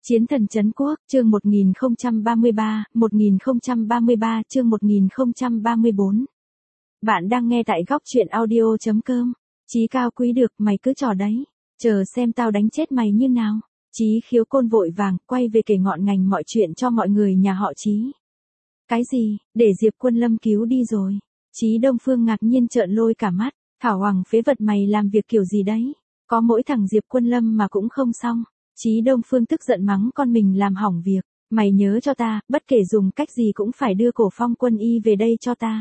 Chiến thần trấn quốc, chương 1033 chương 1034. Bạn đang nghe tại góc truyện audio.com. Chí cao quý được, mày cứ trò đấy. Chờ xem tao đánh chết mày như nào. Chí Khiếu Côn vội vàng, quay về kể ngọn ngành mọi chuyện cho mọi người nhà họ Chí. Cái gì, để Diệp Quân Lâm cứu đi rồi. Chí Đông Phương ngạc nhiên trợn lôi cả mắt. Thảo Hoàng phế vật mày làm việc kiểu gì đấy. Có mỗi thằng Diệp Quân Lâm mà cũng không xong. Chí Đông Phương tức giận mắng con mình làm hỏng việc. Mày nhớ cho ta, bất kể dùng cách gì cũng phải đưa Cổ Phong Quân y về đây cho ta.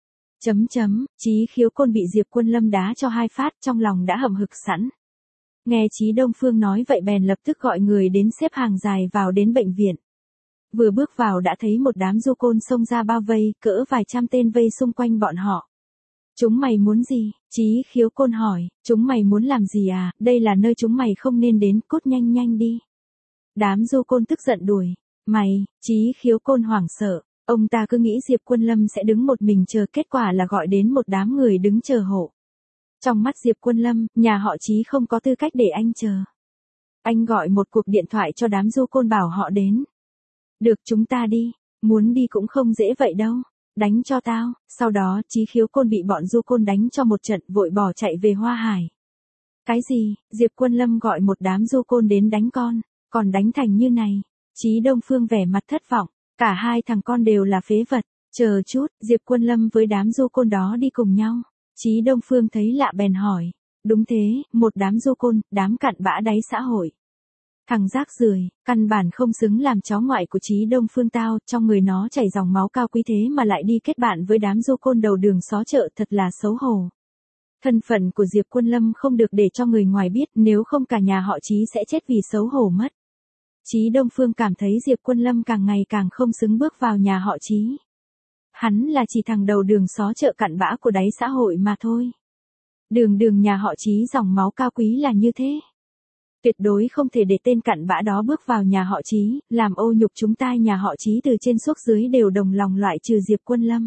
Chí Khiếu Côn bị Diệp Quân Lâm đá cho 2 phát, trong lòng đã hậm hực sẵn. Nghe Chí Đông Phương nói vậy bèn lập tức gọi người đến xếp hàng dài vào đến bệnh viện. Vừa bước vào đã thấy một đám du côn xông ra bao vây, cỡ vài trăm tên vây xung quanh bọn họ. Chúng mày muốn gì? Chí Khiếu Côn hỏi, chúng mày muốn làm gì à, đây là nơi chúng mày không nên đến, cút nhanh nhanh đi. Đám du côn tức giận đuổi, mày, Chí Khiếu Côn hoảng sợ, ông ta cứ nghĩ Diệp Quân Lâm sẽ đứng một mình chờ, kết quả là gọi đến một đám người đứng chờ hộ. Trong mắt Diệp Quân Lâm, nhà họ Chí không có tư cách để anh chờ. Anh gọi một cuộc điện thoại cho đám du côn bảo họ đến. Được, chúng ta đi, muốn đi cũng không dễ vậy đâu. Đánh cho tao, sau đó Chí Khiếu Côn bị bọn du côn đánh cho một trận, vội bỏ chạy về Hoa Hải. Cái gì, Diệp Quân Lâm gọi một đám du côn đến đánh con, còn đánh thành như này. Chí Đông Phương vẻ mặt thất vọng, cả hai thằng con đều là phế vật. Chờ chút, Diệp Quân Lâm với đám du côn đó đi cùng nhau. Chí Đông Phương thấy lạ bèn hỏi, đúng thế, một đám du côn, đám cặn bã đáy xã hội. Thằng rác rưởi, căn bản không xứng làm cháu ngoại của Chí Đông Phương tao, trong người nó chảy dòng máu cao quý thế mà lại đi kết bạn với đám du côn đầu đường xó chợ, thật là xấu hổ. Thân phận của Diệp Quân Lâm không được để cho người ngoài biết, nếu không cả nhà họ Chí sẽ chết vì xấu hổ mất. Chí Đông Phương cảm thấy Diệp Quân Lâm càng ngày càng không xứng bước vào nhà họ Chí. Hắn là chỉ thằng đầu đường xó chợ cặn bã của đáy xã hội mà thôi. Đường nhà họ Chí dòng máu cao quý là như thế. Tuyệt đối không thể để tên cặn bã đó bước vào nhà họ Chí, làm ô nhục chúng ta nhà họ Chí từ trên xuống dưới đều đồng lòng loại trừ Diệp Quân Lâm.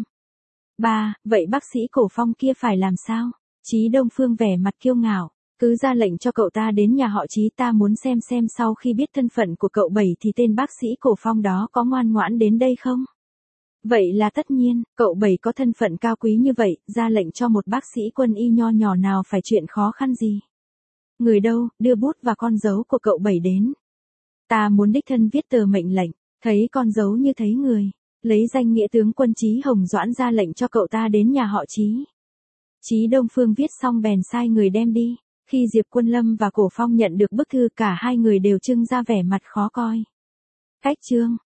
Vậy bác sĩ Cổ Phong kia phải làm sao? Chí Đông Phương vẻ mặt kiêu ngạo, cứ ra lệnh cho cậu ta đến nhà họ Chí, ta muốn xem sau khi biết thân phận của cậu Bảy thì tên bác sĩ Cổ Phong đó có ngoan ngoãn đến đây không? Vậy là tất nhiên, cậu Bảy có thân phận cao quý như vậy, ra lệnh cho một bác sĩ quân y nho nhỏ nào phải chuyện khó khăn gì. Người đâu, đưa bút và con dấu của cậu Bảy đến. Ta muốn đích thân viết tờ mệnh lệnh, thấy con dấu như thấy người, lấy danh nghĩa tướng quân Chí Hồng Doãn ra lệnh cho cậu ta đến nhà họ Chí. Chí Đông Phương viết xong bèn sai người đem đi, khi Diệp Quân Lâm và Cổ Phong nhận được bức thư cả hai người đều trưng ra vẻ mặt khó coi. Cách chương,